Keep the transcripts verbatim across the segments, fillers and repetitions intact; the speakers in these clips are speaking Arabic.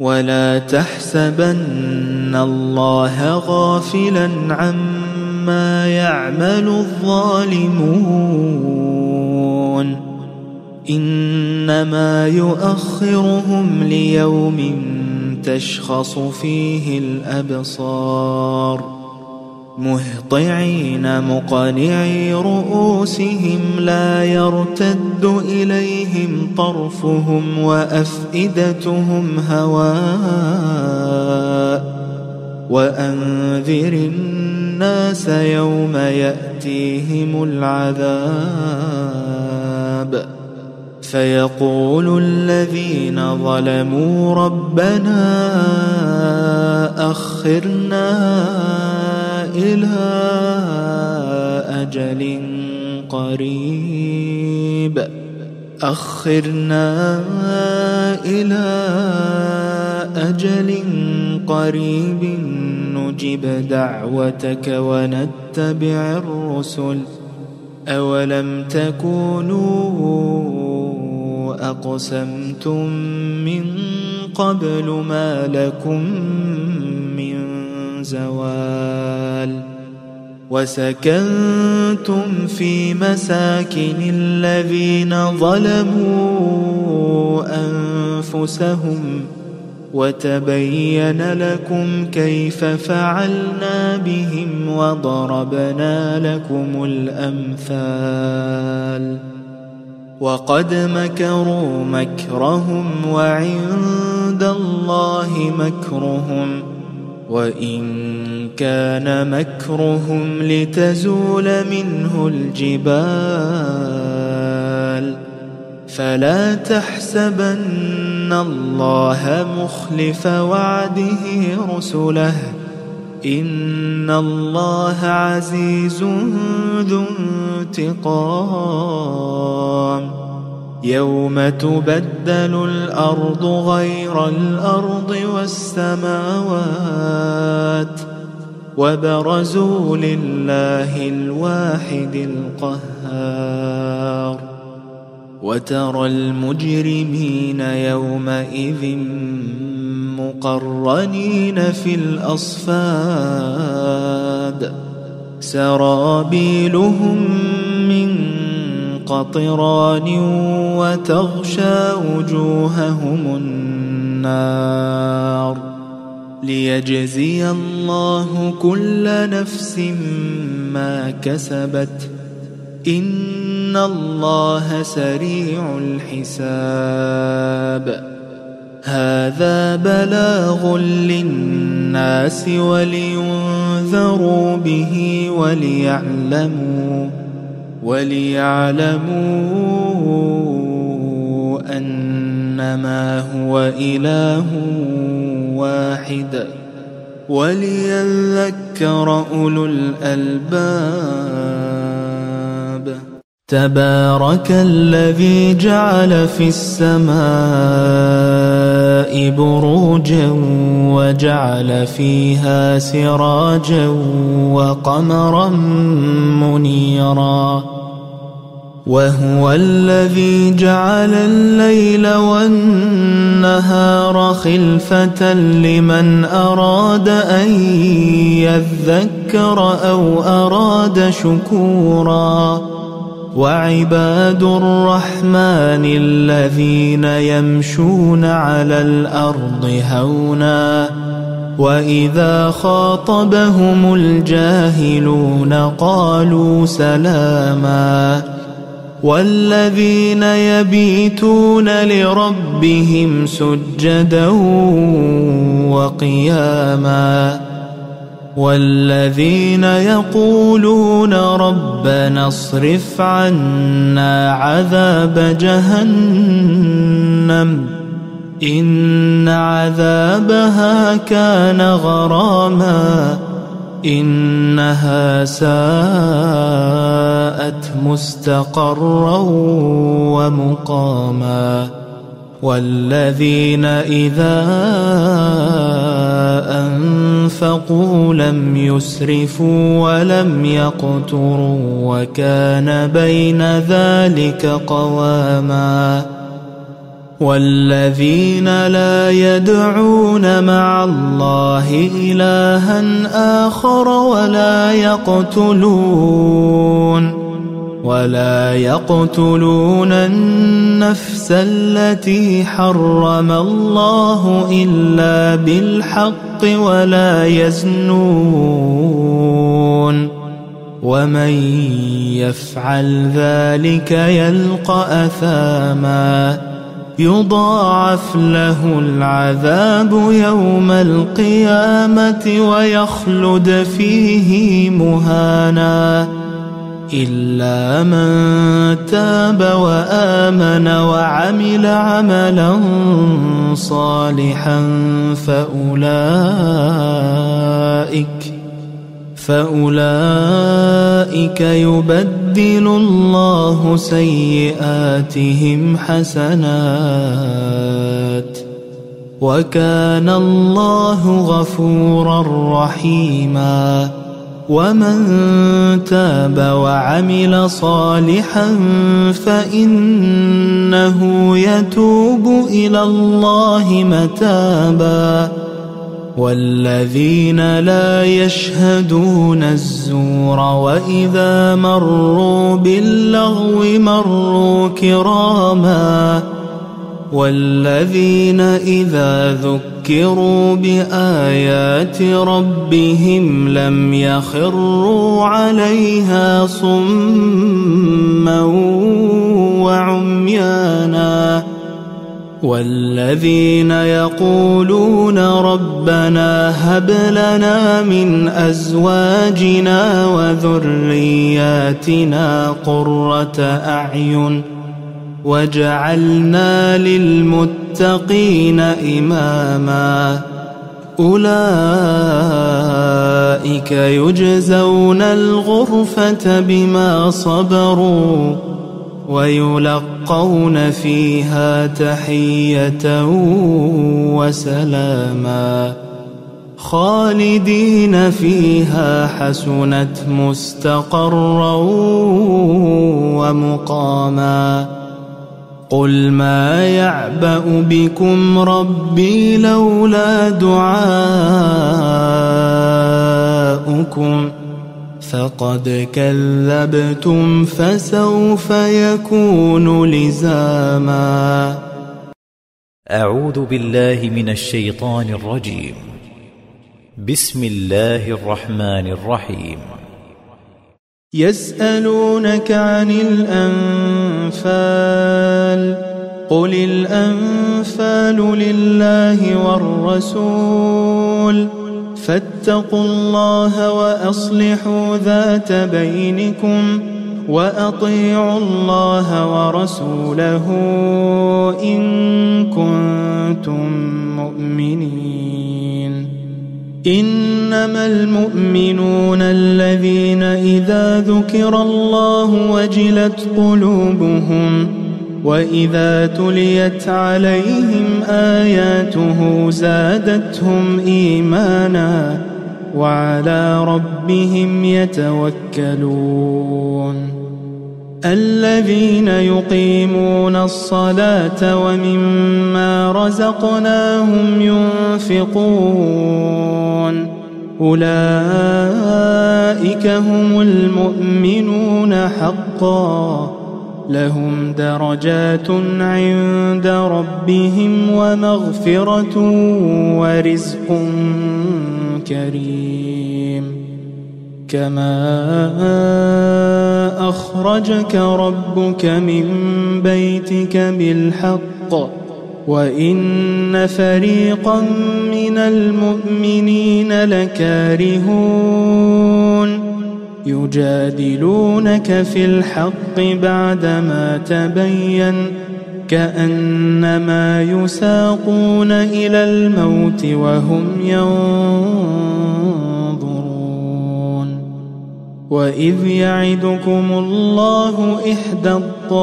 ولا تحسبن الله غافلا عما يعمل الظالمون إنما يؤخرهم ليوم تشخص فيه الأبصار مهطعين مقنعي رؤوسهم لا يرتد إليهم طرفهم وأفئدتهم هواء وأنذر الناس يوم يأتيهم العذاب فيقول الذين ظلموا ربنا أخرنا إلى أجل قريب أخرنا إلى أجل قريب نجب دعوتك ونتبع الرسل أولم تكونوا أقسمتم من قبل ما لكم من زوال وسكنتم في مساكن الذين ظلموا أنفسهم وتبين لكم كيف فعلنا بهم وضربنا لكم الأمثال وقد مكروا مكرهم وعند الله مكرهم وإن كان مكرهم لتزول منه الجبال فلا تحسبن الله مخلف وعده رسله إن الله عزيز ذو انتقام يوم تبدل الأرض غير الأرض والسماوات وبرزوا لله الواحد القهار وترى المجرمين يومئذ مقرنين في الأصفاد سرابيلهم من قطران وتغشى وجوههم النار ليجزي الله كل نفس ما كسبت إن الله سريع الحساب هذا بلاغ للناس ولينذروا به وليعلموا وليعلموا أنما هو إله واحد وليذكر أولو الألباب تبارك الذي جعل في السماء بروجا وجعل فيها سراجا وقمرا منيرا وهو الذي جعل الليل والنهار خلفة لمن أراد أن يذكر أو أراد شكورا وعباد الرحمن الذين يمشون على الأرض هونا وإذا خاطبهم الجاهلون قالوا سلاما والذين يبيتون لربهم سجدا وقياما والذين يقولون ربنا اصرف عنا عذاب جهنم إن عذابها كان غراما إنها ساءت مستقرا ومقاما والذين إذا أنفقوا لم يسرفوا ولم يقتروا وكان بين ذلك قواما والذين لا يدعون مع الله إلها آخر ولا يقتلون ولا يقتلون النفس التي حرم الله إلا بالحق ولا يزنون ومن يفعل ذلك يلقى أثاما يضاعف له العذاب يوم القيامة ويخلد فيه مهانا إلا من تاب وآمن وعمل عملا صالحا فأولئك فأولئك يبدل الله سيئاتهم حسنات وكان الله غفورا رحيما ومن تاب وعمل صالحا فإنه يتوب إلى الله متابا والذين لا يشهدون الزور وإذا مروا باللغو مروا كراما والذين إذا ذكروا بآيات ربهم لم يخروا عليها صما وعميانا والذين يقولون ربنا هب لنا من أزواجنا وذرياتنا قرة أعين وجعلنا للمتقين إماما أولئك يجزون الغرفة بما صبروا ويلقون فيها تحية وسلاما خالدين فيها حسنت مستقرا ومقاما قل ما يعبأ بكم ربي لولا دعاؤكم فقد كذبتم فسوف يكون لزاما. أعوذ بالله من الشيطان الرجيم. بسم الله الرحمن الرحيم. يسألونك عن الأنفال قل الأنفال لله والرسول فاتقوا الله وأصلحوا ذات بينكم وأطيعوا الله ورسوله إن كنتم مؤمنين. إنما المؤمنون الذين إذا ذكر الله وجلت قلوبهم وإذا تليت عليهم آياته زادتهم إيمانا وعلى ربهم يتوكلون. الذين يقيمون الصلاة ومما رزقناهم ينفقون أولئك هم المؤمنون حقا لهم درجات عند ربهم ومغفرة ورزق كريم. كما أخرجك ربك من بيتك بالحق وإن فريقا من المؤمنين لكارهون يجادلونك في الحق بعدما تبين كأنما يساقون إلى الموت وهم ينظرون. وإذ يعدكم الله إحدى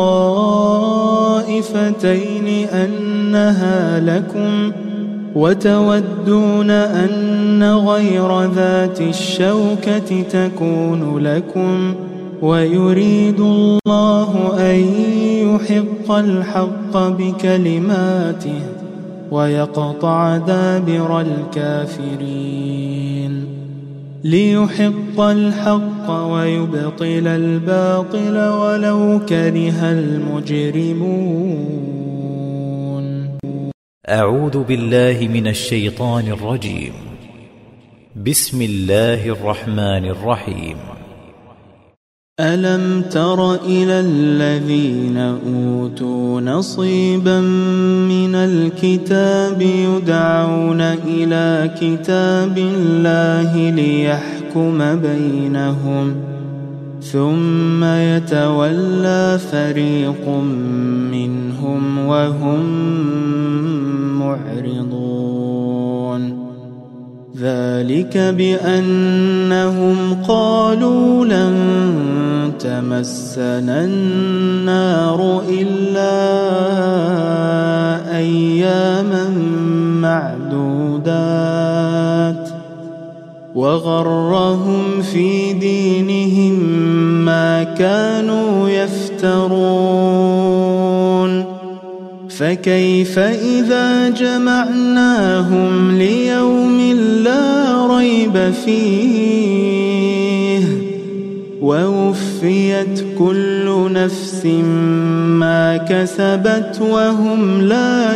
الطائفتين أنها لكم وتودون أن غير ذات الشوكة تكون لكم ويريد الله أن يحق الحق بكلماته ويقطع دابر الكافرين ليحق الحق ويبطل الباطل ولو كره المجرمون. أعوذ بالله من الشيطان الرجيم. بسم الله الرحمن الرحيم. ألم تر إلى الذين أوتوا نصيبا من الكتاب يدعون إلى كتاب الله ليحكم بينهم ثم يتولى فريق منهم وهم معرضون ذلك بأنهم قالوا لن تمسنا النار إلا أياما معدودات وغرهم في دينهم ما كانوا يفترون فكيف إذا جمعناهم ليوم لا ريب فيه ووفيت كل نفس ما كسبت وهم لا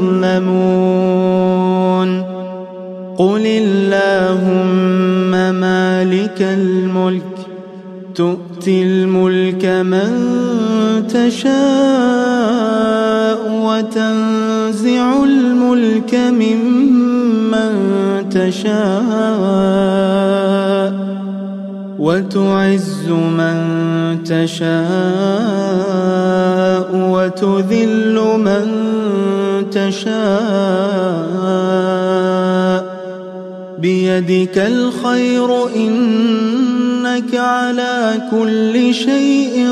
يظلمون. قل اللهم مالك الملك تؤتي الملك من تشاء وتنزع الملك ممن تشاء وتعز من تشاء وتذل من تشاء بيدك الخير إنك على كل شيء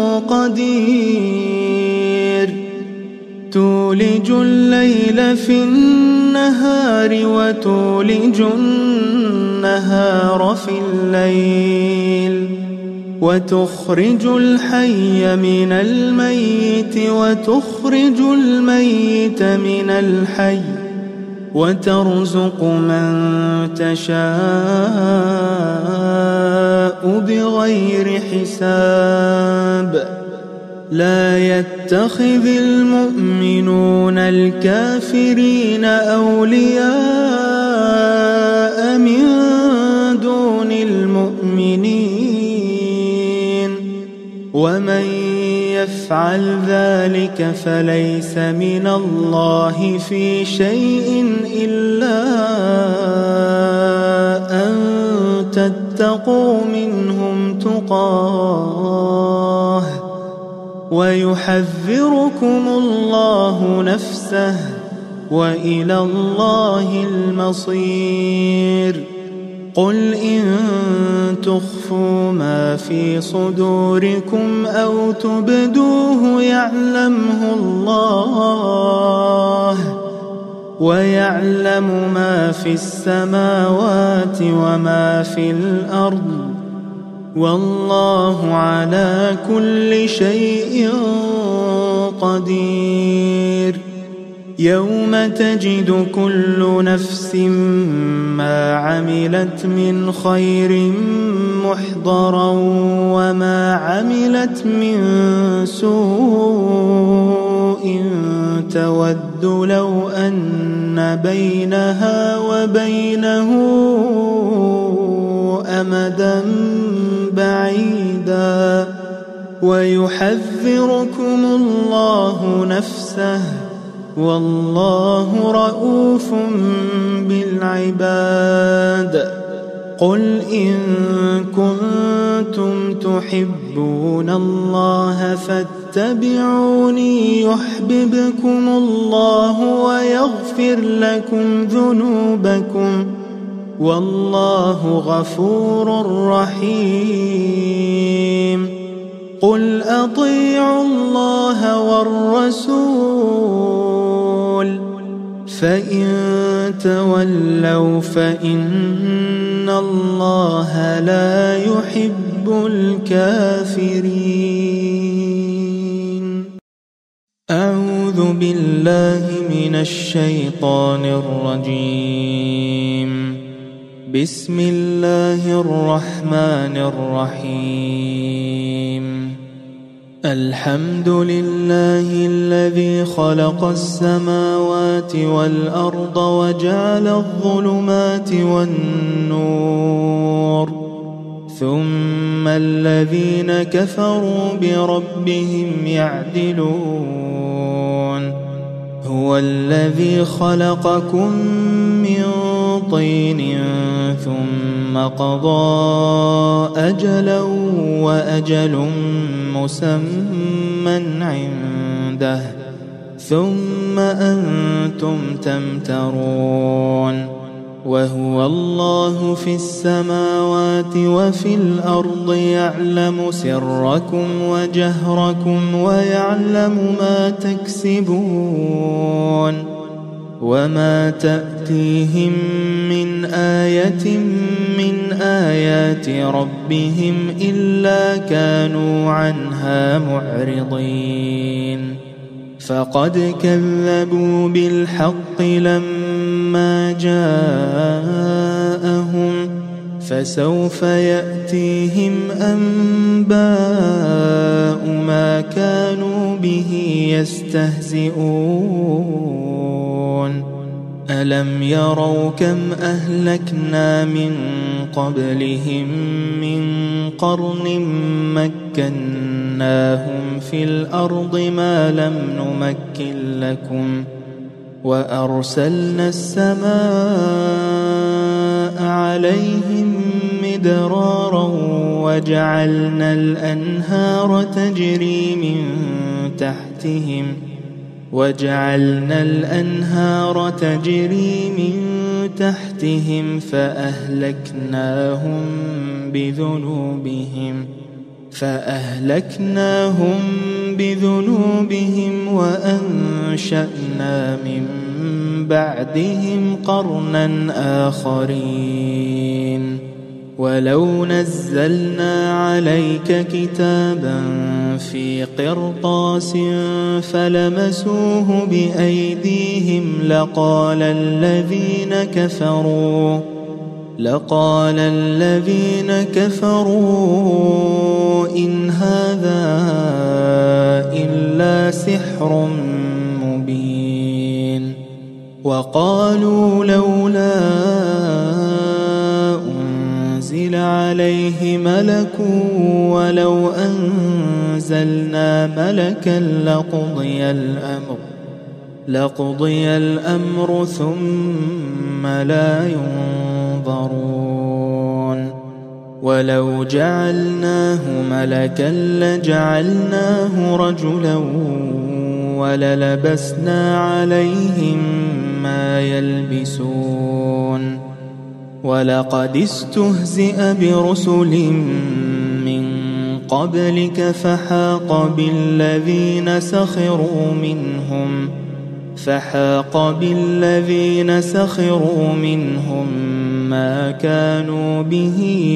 قدير تولج الليل في النهار وتولج النهار في الليل وتخرج الحي من الميت وتخرج الميت من الحي وترزق من تشاء بغير حساب. لا يتخذ المؤمنون الكافرين أولياء من دون المؤمنين ومن يفعل ذلك فليس من الله في شيء إلا أن تتقوا منهم تقاه ويحذركم الله نفسه وإلى الله المصير. قل إن تخفوا ما في صدوركم أو تبدوه يعلمه الله ويعلم ما في السماوات وما في الأرض والله على كل شيء قدير. يوم تجد كل نفس ما عملت من خير محضرا وما عملت من سوء تود لو أن بينها وبينه أمدا بعيدا ويحذركم الله نفسه والله رؤوف بالعباد. قل إن كنتم تحبون الله فاتبعوني يحببكم الله ويغفر لكم ذنوبكم والله غفور رحيم. قل أطيعوا الله والرسول فإن تولوا فإن الله لا يحب يحب الكافرين. أعوذ بالله من الشيطان الرجيم. بسم الله الرحمن الرحيم. الحمد لله الذي خلق السماوات والأرض وجعل الظلمات والنور، ثم الذين كفروا بربهم يعدلون. هو الذي خلقكم من طين ثم قضى أجلا وأجل مسمى عنده ثم أنتم تمترون. وهو الله في السماوات وفي الأرض يعلم سركم وجهركم ويعلم ما تكسبون. وما تأتيهم من آية من آيات ربهم إلا كانوا عنها معرضين. فقد كذبوا بالحق لما جاءهم، فسوف يأتيهم أنباء ما كانوا به يستهزئون. ألم يروا كم أهلكنا من قبلهم من قرن مكناهم في الأرض ما لم نمكن لكم، وأرسلنا السماء عليهم مدرارا وجعلنا الأنهار تجري من تحتهم وجعلنا الأنهار تجري من تحتهم فأهلكناهم بذنوبهم فأهلكناهم بذنوبهم وأنشأنا من بعدهم قرنا آخرين. ولو نزلنا عليك كتابا في قرطاس فلمسوه بأيديهم لقال الذين كفروا لقال الذين كفروا إن هذا إلا سحر مبين. وقالوا لولا أنزل عليه ملك ولو أنزلنا ملكا لقضي الأمر لقضي الأمر ثم لا ينظرون. ولو جعلناه ملكا لجعلناه رجلا وللبسنا عليهم ما يلبسون. ولقد استهزئ برسل من قبلك فحاق بالذين سخروا منهم فحاق بالذين سخروا منهم ما كانوا به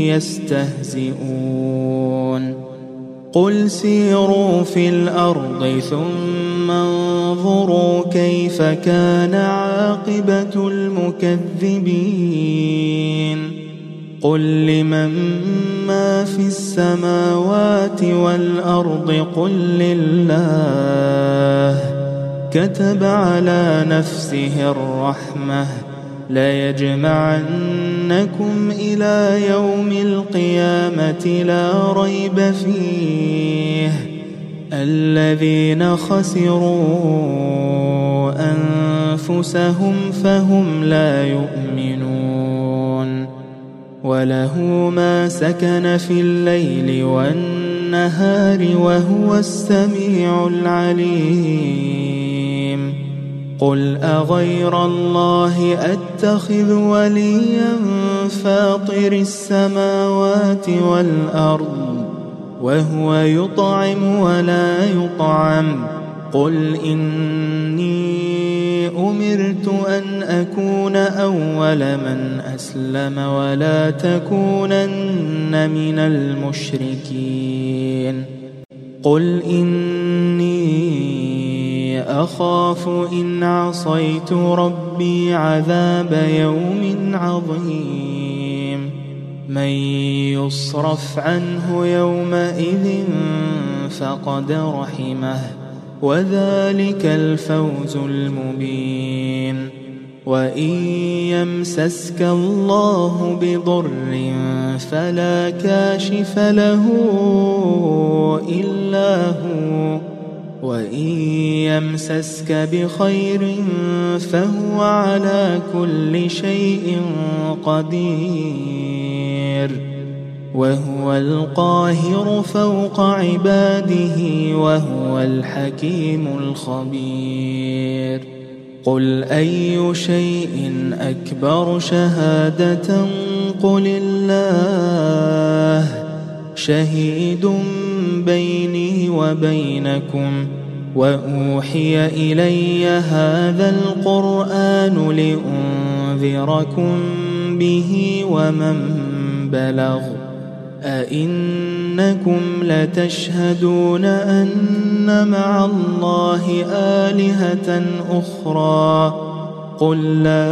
يستهزئون. قل سيروا في الأرض ثم انظروا كيف كان عاقبة المكذبين. قل لمن ما في السماوات والأرض قل لله كتب على نفسه الرحمة ليجمعنكم إلى يوم القيامة لا ريب فيه الذين خسروا أنفسهم فهم لا يؤمنون. وله ما سكن في الليل والنهار وهو السميع العليم. قل أغير الله أتخذ وليا فاطر السماوات والأرض وهو يطعم ولا يطعم قل إني أمرت أن أكون أول من أسلم ولا تكونن من المشركين قل إني أخاف إن عصيت ربي عذاب يوم عظيم من يصرف عنه يومئذ فقد رحمه وذلك الفوز المبين وإن يمسسك الله بضر فلا كاشف له إلا هو وإن يمسسك بخير فهو على كل شيء قدير وهو القاهر فوق عباده وهو الحكيم الخبير قل أي شيء أكبر شهادة قل الله شهيد بيني وبينكم وأوحي إلي هذا القرآن لأنذركم به ومن بلغ أئنكم لتشهدون أن مع الله آلهة أخرى قل لا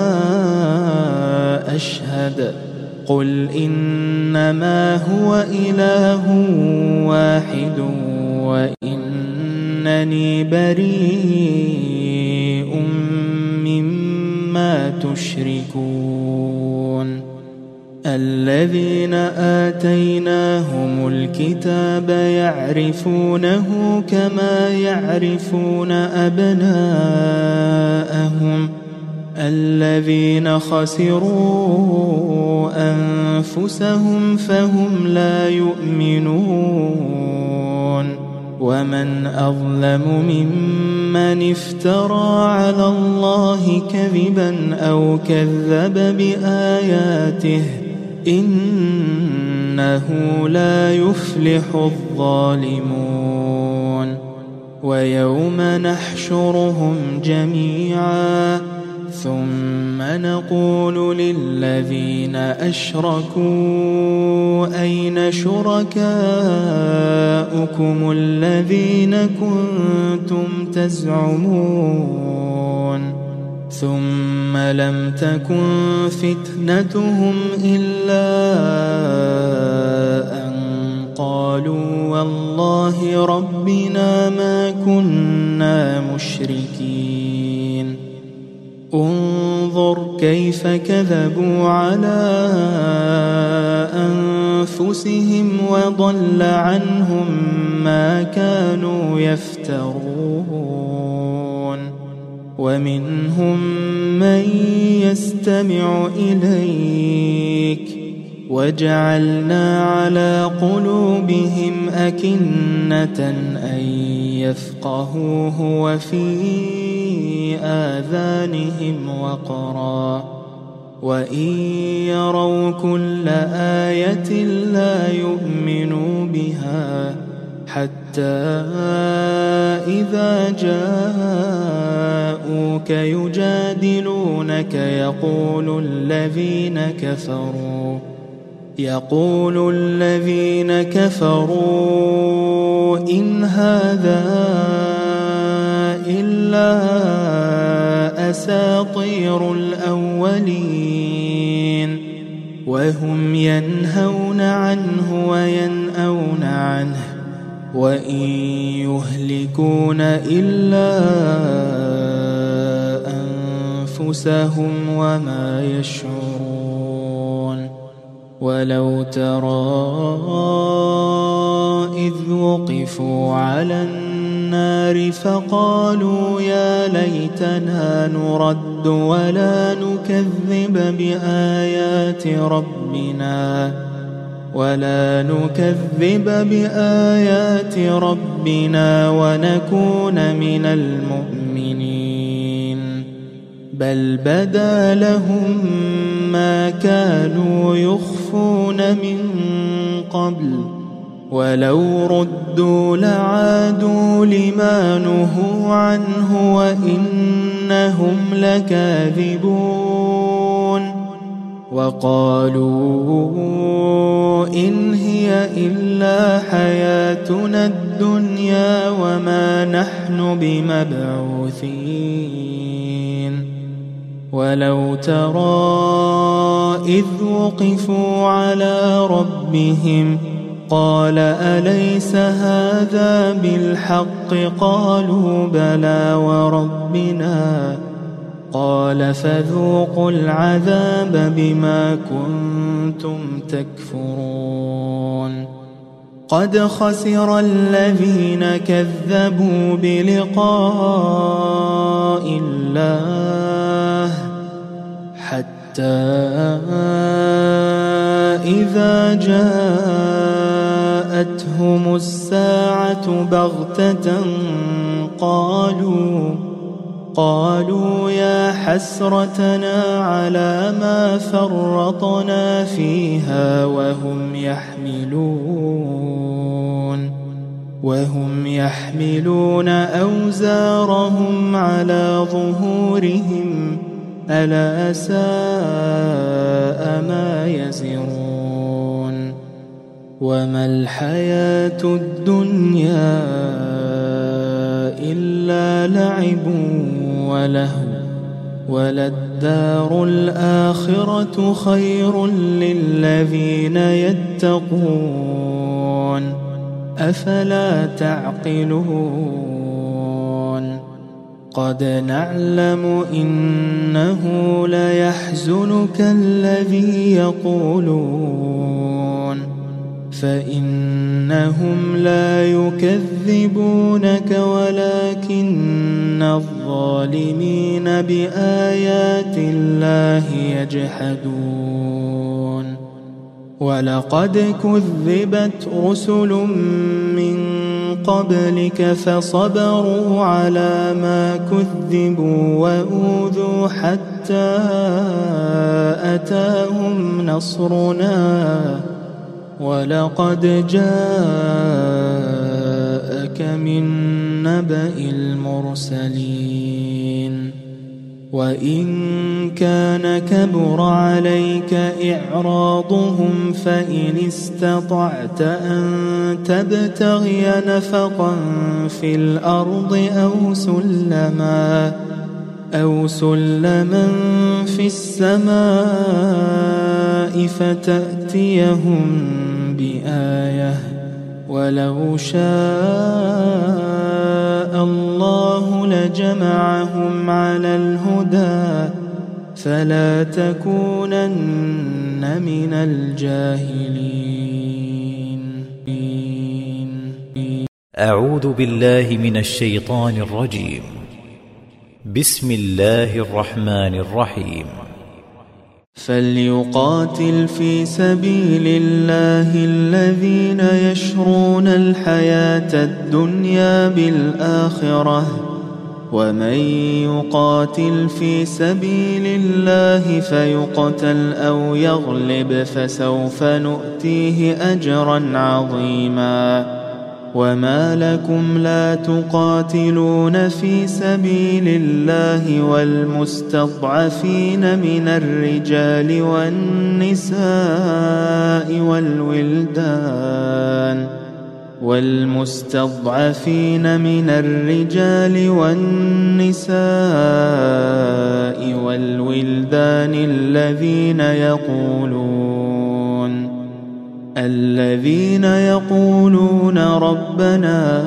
أشهد قل إنما هو إله واحد وإنني بريء مما تشركون الذين آتيناهم الكتاب يعرفونه كما يعرفون أبناءهم الذين خسروا أنفسهم فهم لا يؤمنون ومن أظلم ممن افترى على الله كذبا أو كذب بآياته إنه لا يفلح الظالمون ويوم نحشرهم جميعا ثم نقول للذين أشركوا أين شركاؤكم الذين كنتم تزعمون ثم لم تكن فتنتهم إلا أن قالوا والله ربنا ما كنا مشركين انظر كيف كذبوا على أنفسهم وضل عنهم ما كانوا يفترون ومنهم من يستمع إليك وجعلنا على قلوبهم أكنة أن يفقهوه وفي آذانهم وقرا وإن يروا كل آية لا يؤمنوا بها حتى إذا جاءوك يجادلونك يقول الذين كفروا يقول الذين كفروا إن هذا إلا أساطير الأولين وهم ينهون عنه وينأون عنه وإن يهلكون إلا أنفسهم وما يشعرون ولو ترى إذ وقفوا على النار فقالوا يا ليتنا نرد ولا نكذب بآيات ربنا ولا نكذب بآيات ربنا ونكون من المؤمنين بل بدا لهم ما كانوا يخفون من قبل ولو ردوا لعادوا لما نهوا عنه وإن إنهم لكاذبون وقالوا إن هي إلا حياتنا الدنيا وما نحن بمبعوثين ولو ترى إذ وقفوا على ربهم قال أليس هذا بالحق قالوا بلى وربنا قال فذوقوا العذاب بما كنتم تكفرون قد خسر الذين كذبوا بلقاء الله حتى إذا جاءتهم الساعة بغتة قالوا قالوا يا حسرتنا على ما فرطنا فيها وهم يحملون وهم يحملون أوزارهم على ظهورهم ألا ساء ما يزرون وما الحياة الدنيا إلا لعب ولهو وللدار الآخرة خير للذين يتقون أفلا تعقلون قد نعلم إنه ليحزنك الذي يقولون فإنهم لا يكذبونك ولكن الظالمين بآيات الله يجحدون ولقد كذبت رسل من قبلك فصبروا على ما كذبوا وأوذوا حتى أتاهم نصرنا ولقد جاءك من نبأ المرسلين وإن كان كبر عليك إعراضهم فإن استطعت أن تبتغي نفقا في الأرض أو سلما أو سلما في السماء فتأتيهم بآية ولو شاء الله لجمعهم على الهدى فلا تكونن من الجاهلين. أعوذ بالله من الشيطان الرجيم. بسم الله الرحمن الرحيم. فليقاتل في سبيل الله الذين يشرون الحياة الدنيا بالآخرة ومن يقاتل في سبيل الله فيقتل أو يغلب فسوف نؤتيه أجرا عظيما وما لكم لا تقاتلون في سبيل الله والمستضعفين من الرجال والنساء والولدان والمستضعفين من الرجال والنساء والولدان الذين يقولون الذين يقولون ربنا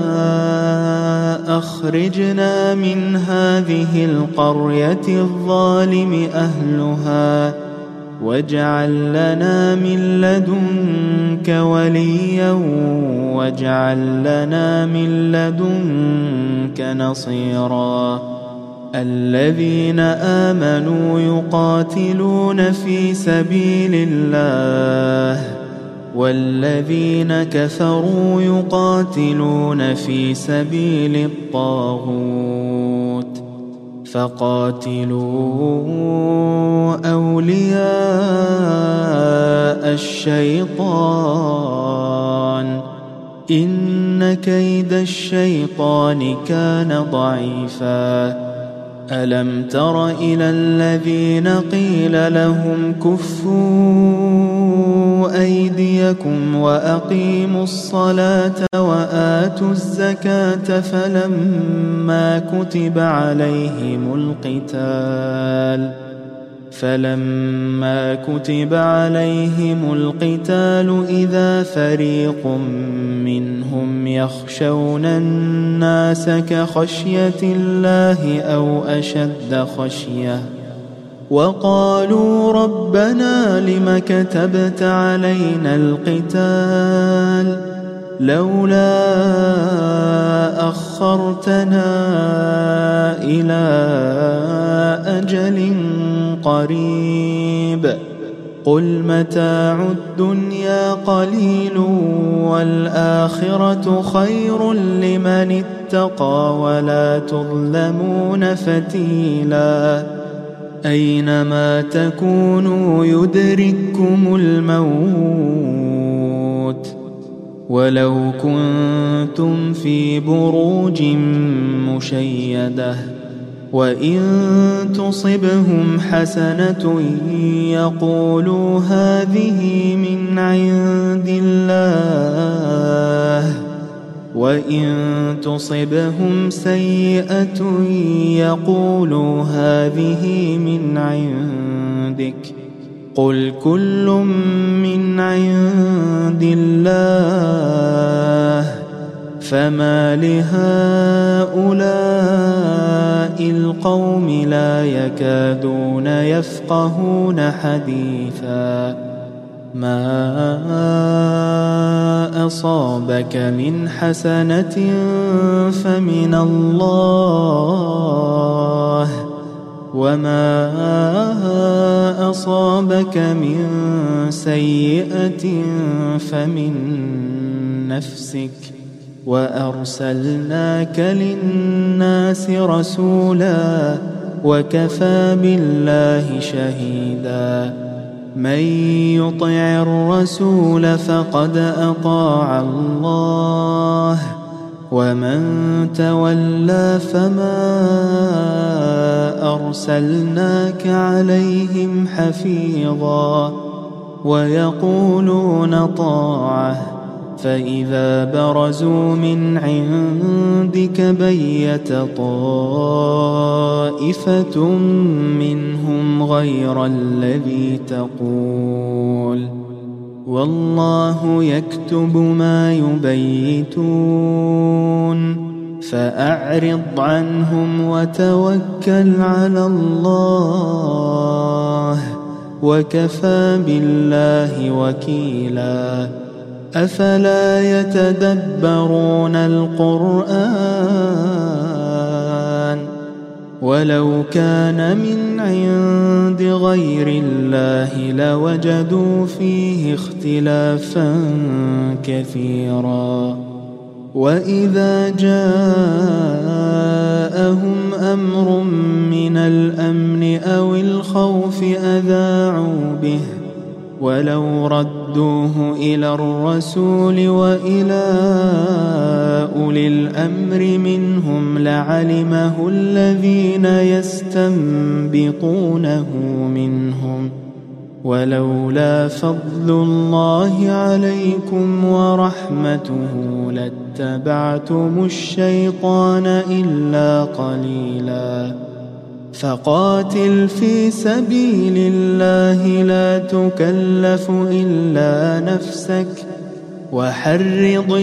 أخرجنا من هذه القرية الظالم أهلها واجعل لنا من لدنك وليا واجعل لنا من لدنك نصيرا الذين آمنوا يقاتلون في سبيل الله والذين كفروا يقاتلون في سبيل الطاغوت فقاتلوا أولياء الشيطان إن كيد الشيطان كان ضعيفا ألم تر إلى الذين قيل لهم كفوا أيديكم وأقيموا الصلاة وآتوا الزكاة فلما كتب عليهم القتال فلما كتب عليهم القتال إذا فريق منهم يخشون الناس كخشية الله أو أشد خشية وقالوا ربنا لم كتبت علينا القتال لولا أخرتنا إلى أجل قريب قل متاع الدنيا قليل والآخرة خير لمن اتقى ولا تظلمون فتيلا أينما تكونوا يدرككم الموت ولو كنتم في بروج مشيدة وإن تصبهم حسنة يقولوا هذه من عند الله وإن تصبهم سيئة يقولوا هذه من عندك قل كل من عند الله فما لهؤلاء القوم لا يكادون يفقهون حديثا ما أصابك من حسنة فمن الله وما أصابك من سيئة فمن نفسك وأرسلناك للناس رسولا وكفى بالله شهيدا من يطع الرسول فقد أطاع الله ومن تولى فما أرسلناك عليهم حفيظا ويقولون طاعة فإذا برزوا من عندك بيت طائفة منهم غير الذي تقول والله يكتب ما يبيتون فأعرض عنهم وتوكل على الله وكفى بالله وكيلا أفلا يتدبرون القرآن ولو كان من عند غير الله لوجدوا فيه اختلافا كثيرا وإذا جاءهم أمر من الأمن أو الخوف أذاعوا به ولو ردوه إلى الرسول وإلى أولي الأمر منهم لعلمه الذين يستنبطونه منهم ولولا فضل الله عليكم ورحمته لاتبعتم الشيطان إلا قليلا فقاتل في سبيل الله لا تكلف إلا نفسك وحرض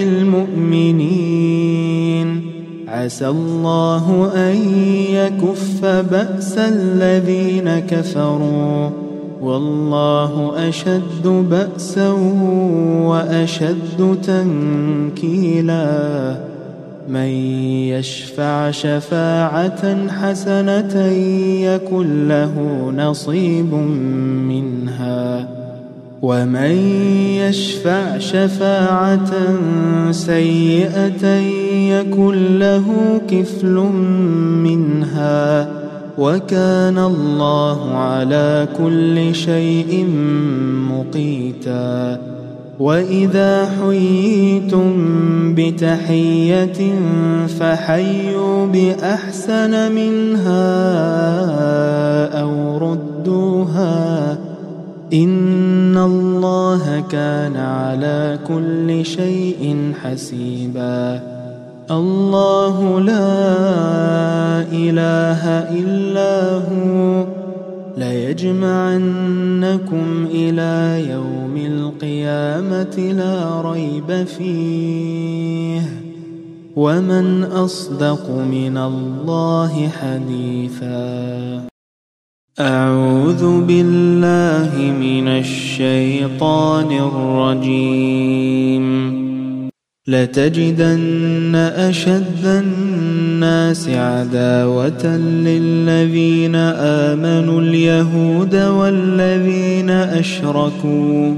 المؤمنين عسى الله أن يكف بأس الذين كفروا والله أشد بأسا وأشد تنكيلا من يشفع شفاعة حسنة يكن له نصيب منها ومن يشفع شفاعة سيئة يكن له كفل منها وكان الله على كل شيء مقيتا وإذا حييتم بتحية فحيوا بأحسن أحسن منها أو ردوها إن الله كان على كل شيء حسيبا. الله لا إله إلا هو ليجمعنكم إلى يوم القيامة لا ريب فيه ومن أصدق من الله حديثا. أعوذ بالله من الشيطان الرجيم. لتجدن أشد الناس عداوة للذين آمنوا اليهود والذين أشركوا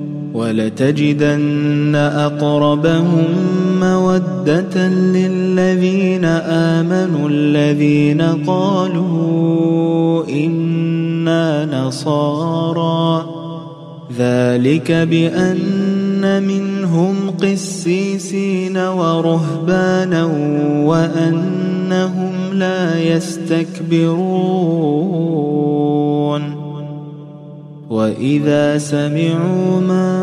ولتجدن أقربهم مودة للذين آمنوا الذين قالوا إنا نصارى ذلك بأن منهم قسيسين ورهبانا وأنهم لا يستكبرون. وإذا سمعوا ما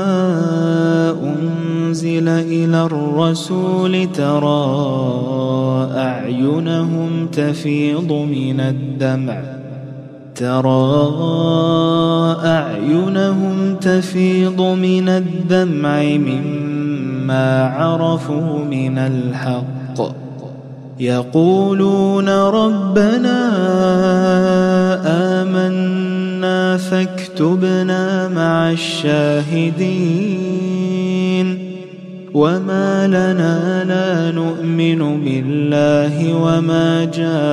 أنزل إلى الرسول ترى أعينهم تفيض من الدمع ترى أعينهم تفيض من الدمع مما عرفوا من الحق يقولون ربنا آمنا فاكتبنا مع الشاهدين. وما لنا لا نؤمن بالله وما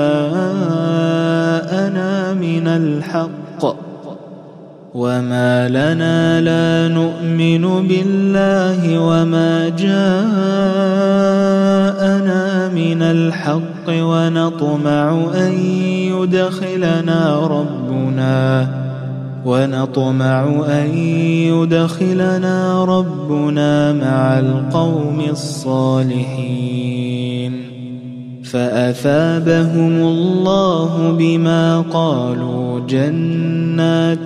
جاءنا من الحق وما لنا لا نؤمن بالله وما جاءنا من الحق ونطمع أن يدخلنا ربنا ونطمع أن يدخلنا ربنا مع القوم الصالحين. فأثابهم الله بما قالوا جنات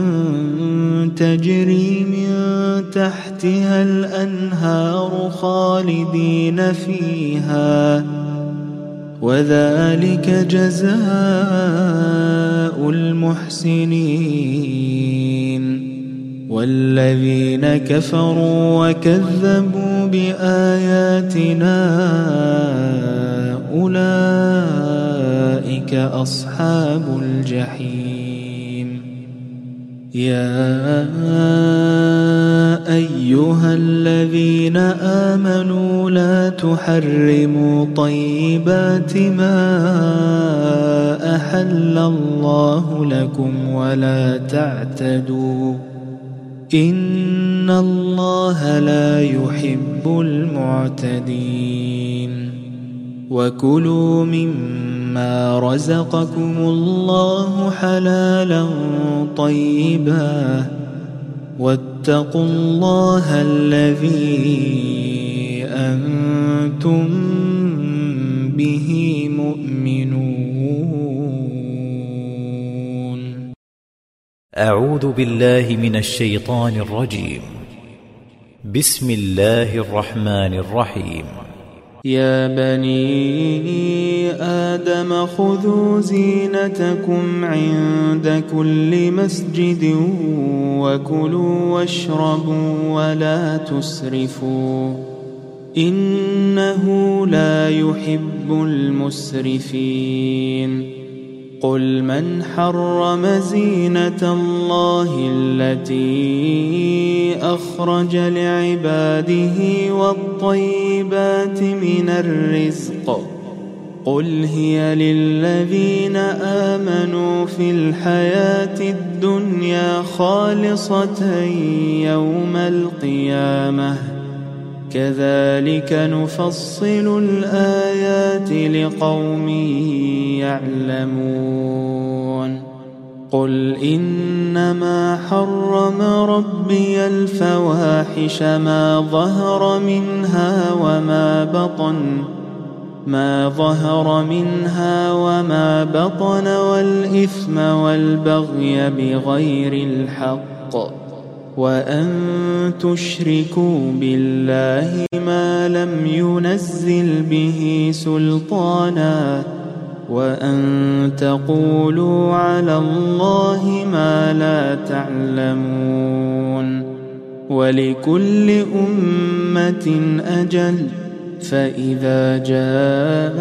تجري من تحتها الأنهار خالدين فيها وذلك جزاء المحسنين. والذين كفروا وكذبوا بآياتنا أولئك أصحاب الجحيم. يا أيها الذين آمنوا لا تحرموا طيبات ما أحل الله لكم ولا تعتدوا إن الله لا يحب المعتدين. وكلوا مما رزقكم الله حلالا طيبا واتقوا الله الذي أنتم به مؤمنون. أعوذ بالله من الشيطان الرجيم. بسم الله الرحمن الرحيم. يا بني آدم خذوا زينتكم عند كل مسجد وكلوا واشربوا ولا تسرفوا إنه لا يحب المسرفين. قل من حرم زينة الله التي أخرج لعباده والطيبات من الرزق قل هي للذين آمنوا في الحياة الدنيا خالصة يوم القيامة كذلك نفصل الآيات لقوم يعلمون. قل إنما حرم ربي الفواحش ما ظهر منها وما بطن ما ظهر منها وما بطن والإثم والبغي بغير الحق وأن تشركوا بالله ما لم ينزل به سلطانا وأن تقولوا على الله ما لا تعلمون ولكل أمة أجل فإذا جاء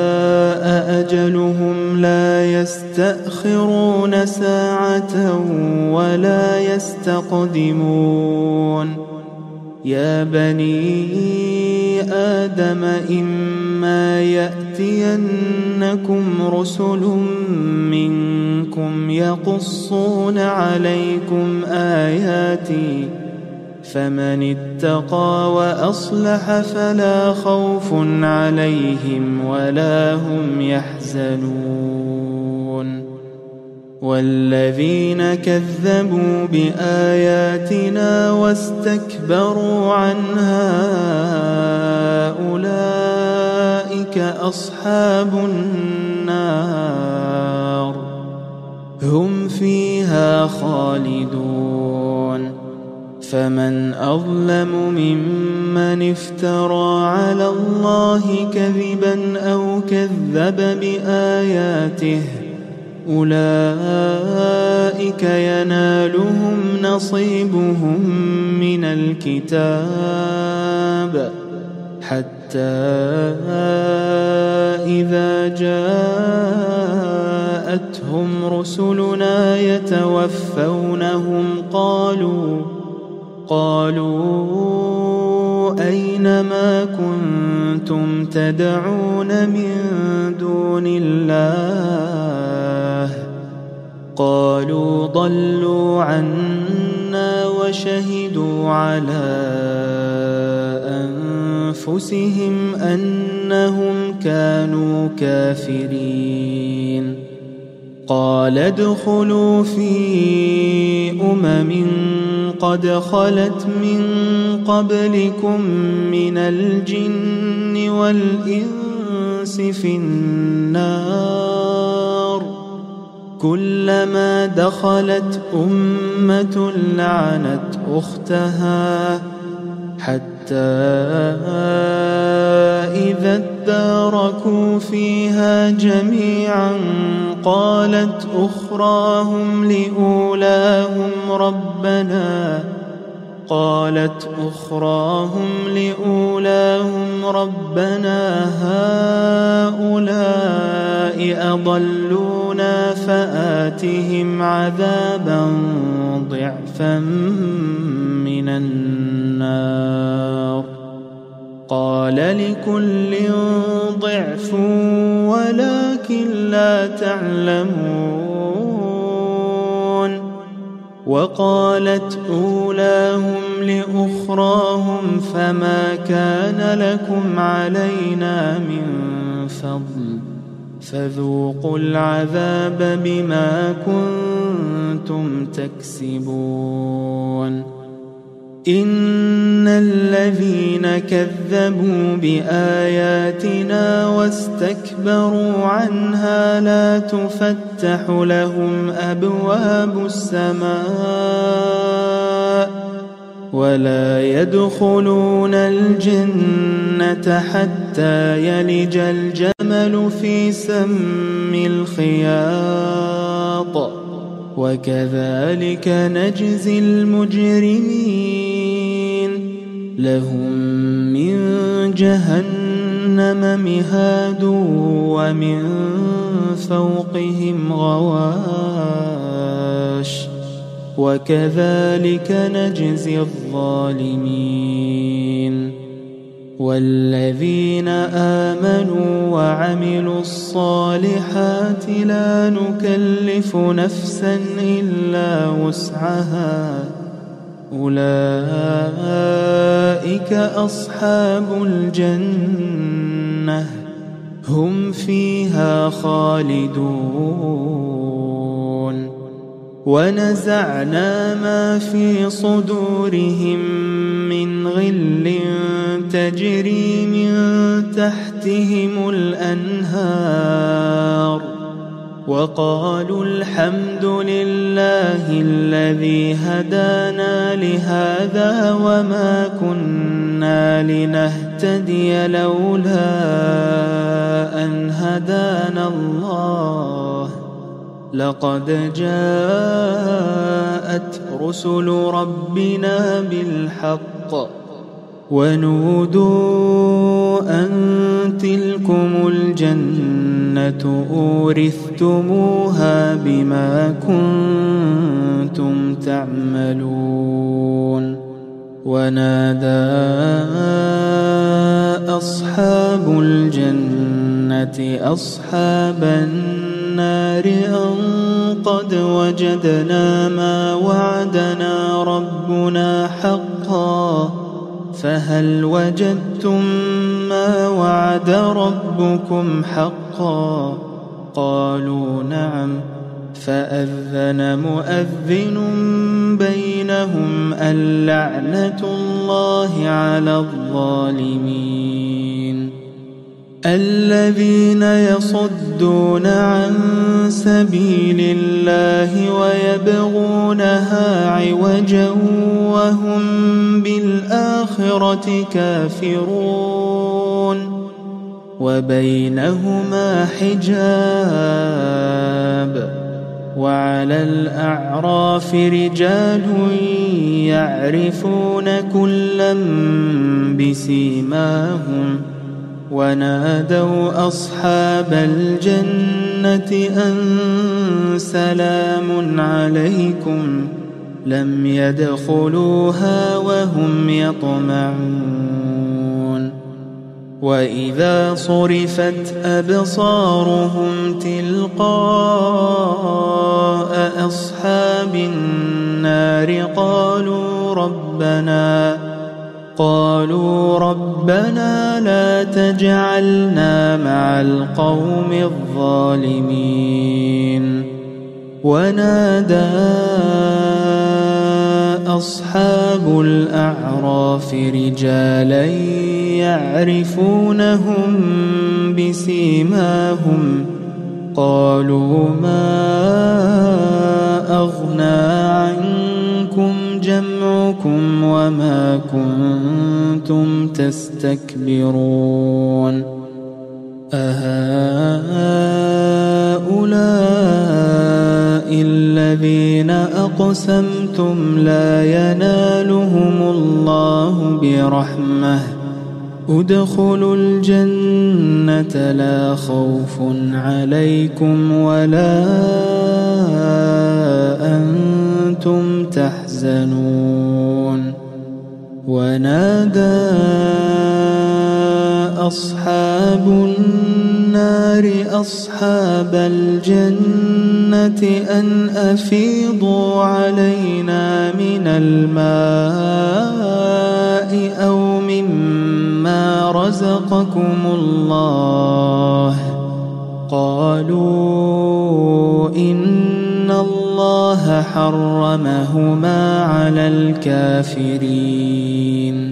أجلهم لا يستأخرون ساعة ولا يستقدمون يا بني آدم إما يأتينكم رسل منكم يقصون عليكم آياتي فمن اتقى وأصلح فلا خوف عليهم ولا هم يحزنون والذين كذبوا بآياتنا واستكبروا عنها أولئك أصحاب النار هم فيها خالدون فمن أظلم ممن افترى على الله كذبا أو كذب بآياته أولئك ينالهم نصيبهم من الكتاب حتى إذا جاءتهم رسلنا يتوفونهم قالوا قالوا أين ما كنتم تدعون من دون الله قالوا ضلوا عنا وشهدوا على أنفسهم أنهم كانوا كافرين قال ادخلوا في أمم قد خلت من قبلكم من الجن والإنس في النار كلما دخلت أمة لعنت أختها حتى إذا اداركوا فيها جميعا قالت أخراهم لأولاهم ربنا قالت أخراهم لأولاهم ربنا هؤلاء أضلونا فآتهم عذابا ضعفا من النار قال لكل ضعف ولكن لا تعلمون وقالت أولاهم لأخراهم فما كان لكم علينا من فضل فذوقوا العذاب بما كنتم تكسبون إن الذين كذبوا بآياتنا واستكبروا عنها لا تفتح لهم أبواب السماء ولا يدخلون الجنة حتى يلج الجمل في سم الخياط وكذلك نجزي المجرمين لهم من جهنم مهاد ومن فوقهم غواش وكذلك نجزي الظالمين والذين آمنوا وعملوا الصالحات لا نكلف نفسا إلا وسعها أولئك أصحاب الجنة هم فيها خالدون ونزعنا ما في صدورهم من غل تجري من تحت تحتهم الأنهار وقالوا الحمد لله الذي هدانا لهذا وما كنا لنهتدي لولا أن هدانا الله لقد جاءت رسل ربنا بالحق ونودوا أن تلكم الجنة أورثتموها بما كنتم تعملون ونادى أصحاب الجنة أصحاب النار أن قد وجدنا ما وعدنا ربنا حقا فهل وجدتم ما وعد ربكم حقا قالوا نعم فأذن مؤذن بينهم اللعنة الله على الظالمين الذين يصدون عن سبيل الله ويبغونها عوجا وهم بالآخرة كافرون وبينهما حجاب وعلى الأعراف رجال يعرفون كلا بسيماهم ونادوا أصحاب الجنة أن سلام عليكم لم يدخلوها وهم يطمعون وإذا صرفت أبصارهم تلقاء أصحاب النار قالوا ربنا قالوا ربنا لا تجعلنا مع القوم الظالمين ونادى أصحاب الأعراف رجالا يعرفونهم بسيماهم قالوا ما أغنى عنكم جمعكم وما كنتم تستكبرون أهؤلاء الذين أقسمتم لا ينالهم الله برحمة ادخلوا الجنة لا خوف عليكم ولا أنتم تحزنون ونادى أصحاب النار أصحاب الجنة أن أفيضوا علينا من الماء أو مما رزقكم الله قالوا إن الله حرمهما على الكافرين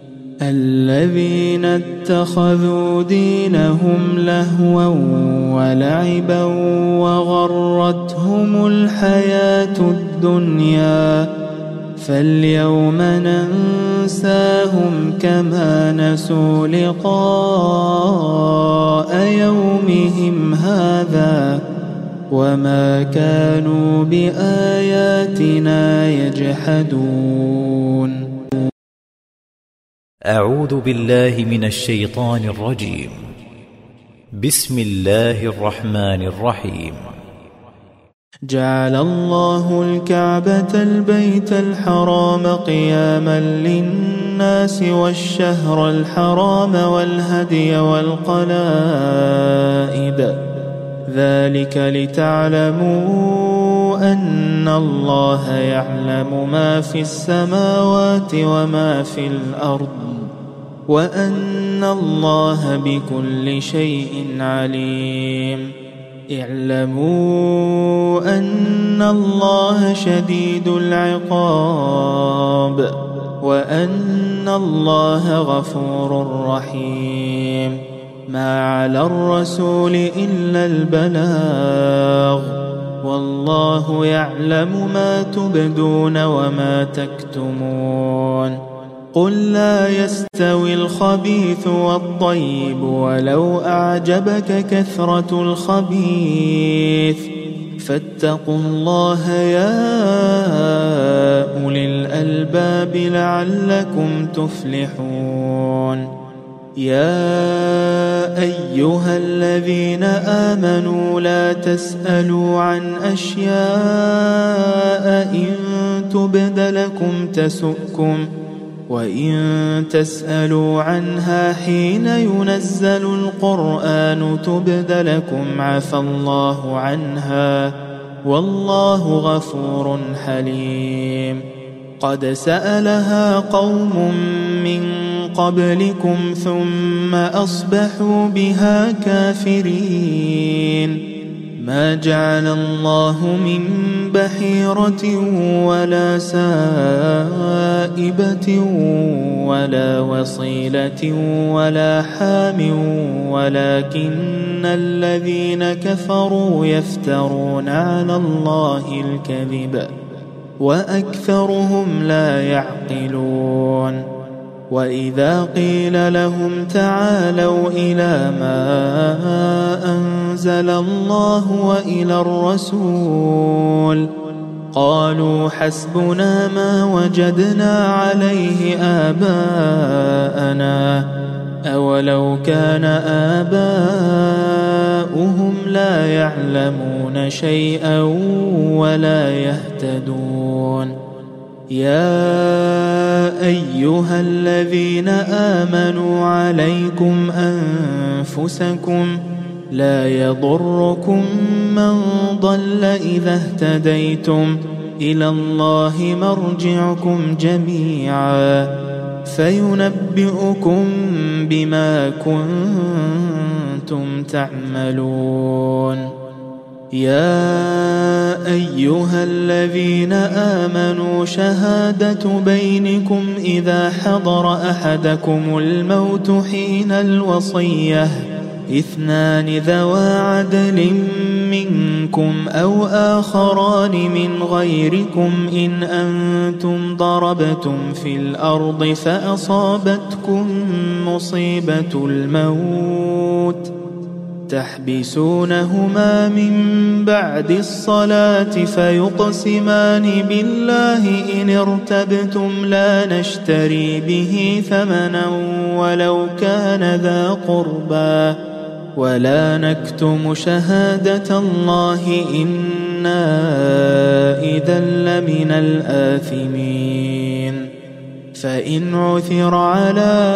الذين اتخذوا دينهم لهوا ولعبا وغرتهم الحياة الدنيا فاليوم ننساهم كما نسوا لقاء يومهم هذا وما كانوا بآياتنا يجحدون. أعوذ بالله من الشيطان الرجيم. بسم الله الرحمن الرحيم. جعل الله الكعبة البيت الحرام قياما للناس والشهر الحرام والهدي والقلائد ذلك لتعلموا أن الله يعلم ما في السماوات وما في الأرض وأن الله بكل شيء عليم. اعلموا أن الله شديد العقاب وأن الله غفور رحيم. ما على الرسول إلا البلاغ والله يعلم ما تبدون وما تكتمون قل لا يستوي الخبيث والطيب ولو أعجبك كثرة الخبيث فاتقوا الله يا أولي الألباب لعلكم تفلحون يا أيها الذين آمنوا لا تسألوا عن أشياء إن تبد لكم تسؤكم وإن تسألوا عنها حين ينزل القرآن تبد لكم عفى الله عنها والله غفور حليم قد سألها قوم من قبلكم ثم أصبحوا بها كافرين ما جعل الله من بحيرة ولا سائبة ولا وصيلة ولا حام ولكن الذين كفروا يفترون على الله الكذب وأكثرهم لا يعقلون وإذا قيل لهم تعالوا إلى ما أنزل الله وإلى الرسول قالوا حسبنا ما وجدنا عليه آباءنا أولو كان آباؤهم لا يعلمون شيئا ولا يهتدون يا أيها الذين آمنوا عليكم أنفسكم لا يضركم من ضل إذا اهتديتم إلى الله مرجعكم جميعا فينبئكم بما كنتم تعملون يا أيها الذين آمنوا شهادة بينكم إذا حضر أحدكم الموت حين الوصية اثنان ذوى عدل منكم أو آخران من غيركم إن أنتم ضربتم في الأرض فأصابتكم مصيبة الموت تحبسونهما من بعد الصلاة فيقسمان بالله إن ارتبتم لا نشتري به ثمنا ولو كان ذا قربى ولا نكتم شهادة الله إنا إذا لمن الآثمين فإن عثر على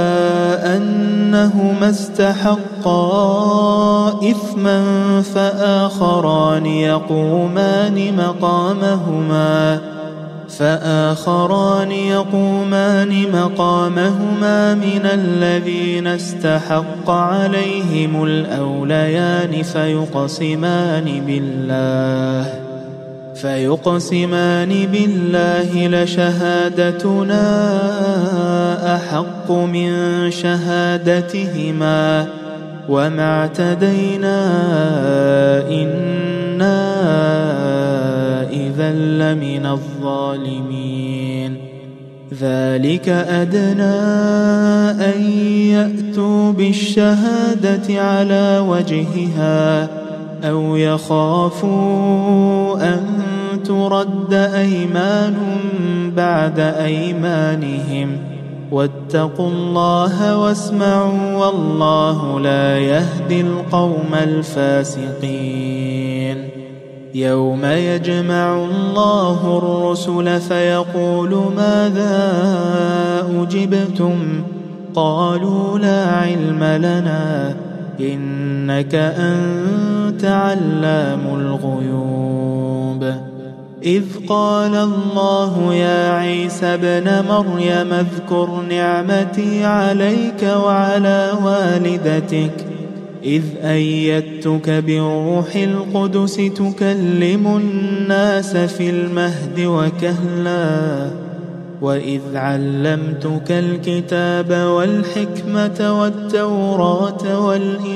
أنهما استحقا إثما فآخران يقومان مقامهما فآخران يقومان مقامهما من الذين استحق عليهم الأوليان فيقسمان بالله فيقسمان بالله لشهادتنا أحق من شهادتهما وما اعتدينا إنا إذا لمن الظالمين ذلك أدنى أن يأتوا بالشهادة على وجهها أو يخافوا أن ترد أيمان بعد أيمانهم واتقوا الله واسمعوا والله لا يهدي القوم الفاسقين يوم يجمع الله الرسل فيقول ماذا أجبتم قالوا لا علم لنا إنك أنت علام الغيوب إذ قال الله يا عيسى ابن مريم اذكر نعمتي عليك وعلى والدتك إذ أيدتك بروح القدس تكلم الناس في المهد وكهلا وإذ علمتك الكتاب والحكمة والتوراة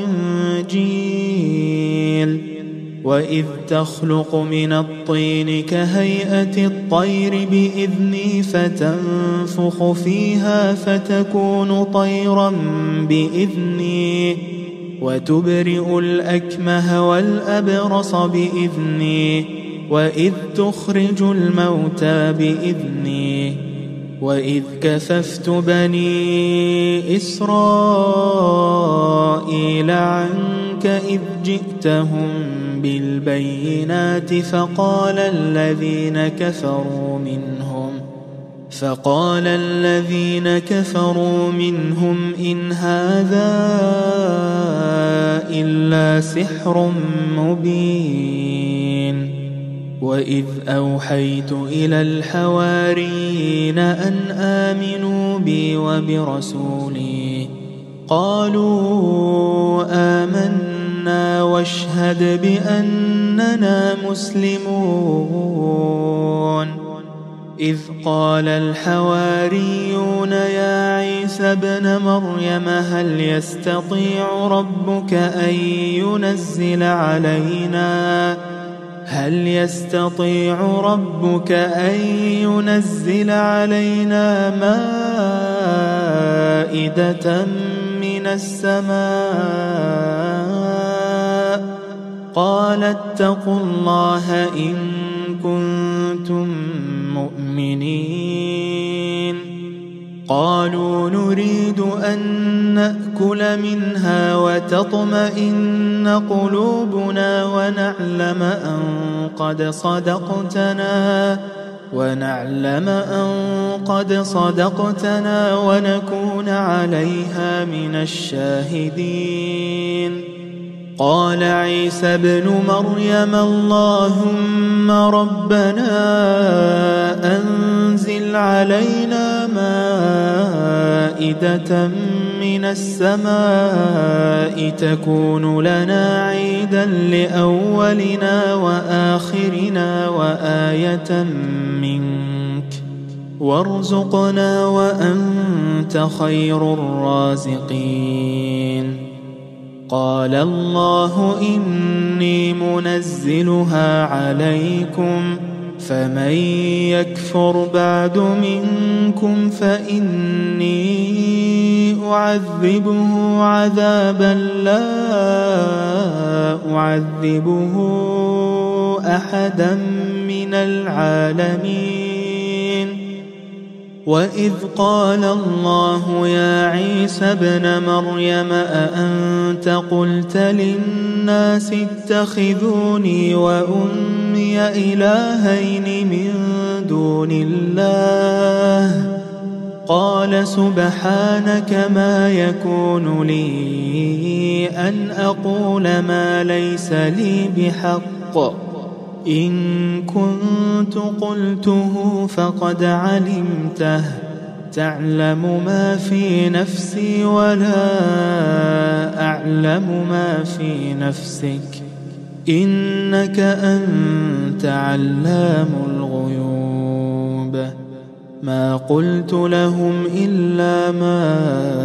والإنجيل وإذ تخلق من الطين كهيئة الطير بإذني فتنفخ فيها فتكون طيرا بإذني وتبرئ الأكمه والأبرص بإذني وإذ تخرج الموتى بإذني وإذ كففت بني إسرائيل عنك إذ جئتهم بالبينات فقال الذين كفروا منهم فقال الذين كفروا منهم إن هذا إلا سحر مبين وإذ أوحيت إلى الحواريين أن آمنوا بي وبرسولي قالوا آمنا واشهد بأننا مسلمون إذ قال الحواريون يا عيسى ابن مريم هل يستطيع ربك أن ينزل علينا هل يستطيع ربك أن ينزل علينا مائدة من السماء قال اتقوا الله إن كنتم مؤمنين قالوا نريد أن نأكل منها وتطمئن قلوبنا ونعلم أن قد صدقتنا ونعلم أن قد صدقتنا ونكون عليها من الشاهدين قال عيسى ابن مريم اللهم ربنا أنزل علينا مائدة من السماء تكون لنا عيدا لأولنا وآخرنا وآية منك وارزقنا وأنت خير الرازقين قال الله إني منزلها عليكم فمن يكفر بعد منكم فإني أعذبه عذابا لا أعذبه أحدا من العالمين وإذ قال الله يا عيسى ابن مريم أأنت قلت للناس اتخذوني وأمي إلهين من دون الله قال سبحانك ما يكون لي أن أقول ما ليس لي بحق إن كنت قلته فقد علمته تعلم ما في نفسي ولا أعلم ما في نفسك إنك أنت علام الغيوب ما قلت لهم إلا ما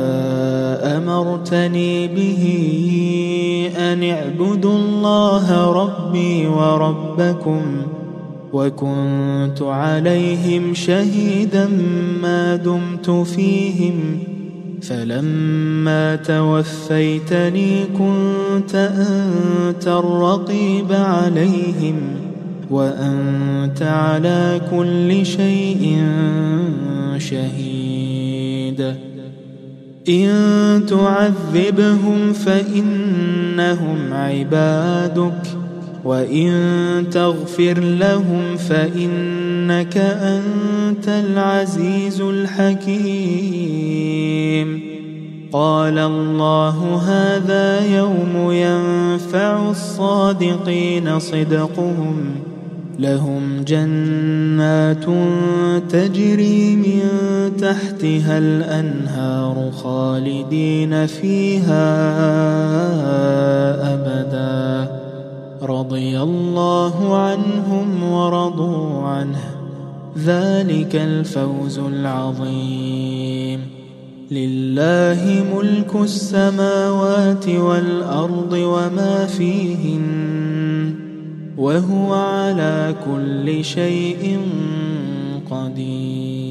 أمرتني به أن اعبدوا الله ربي وربكم وكنت عليهم شهيدا ما دمت فيهم فلما توفيتني كنت أنت الرقيب عليهم وأنت على كل شيء شهيد إن تعذبهم فإنهم عبادك وإن تغفر لهم فإنك أنت العزيز الحكيم قال الله هذا يوم ينفع الصادقين صدقهم لهم جنات تجري من تحتها الأنهار خالدين فيها أبدا رضي الله عنهم ورضوا عنه ذلك ذلك الفوز العظيم. لله ملك السماوات والأرض وما فيهن وهو على كل شيء قدير.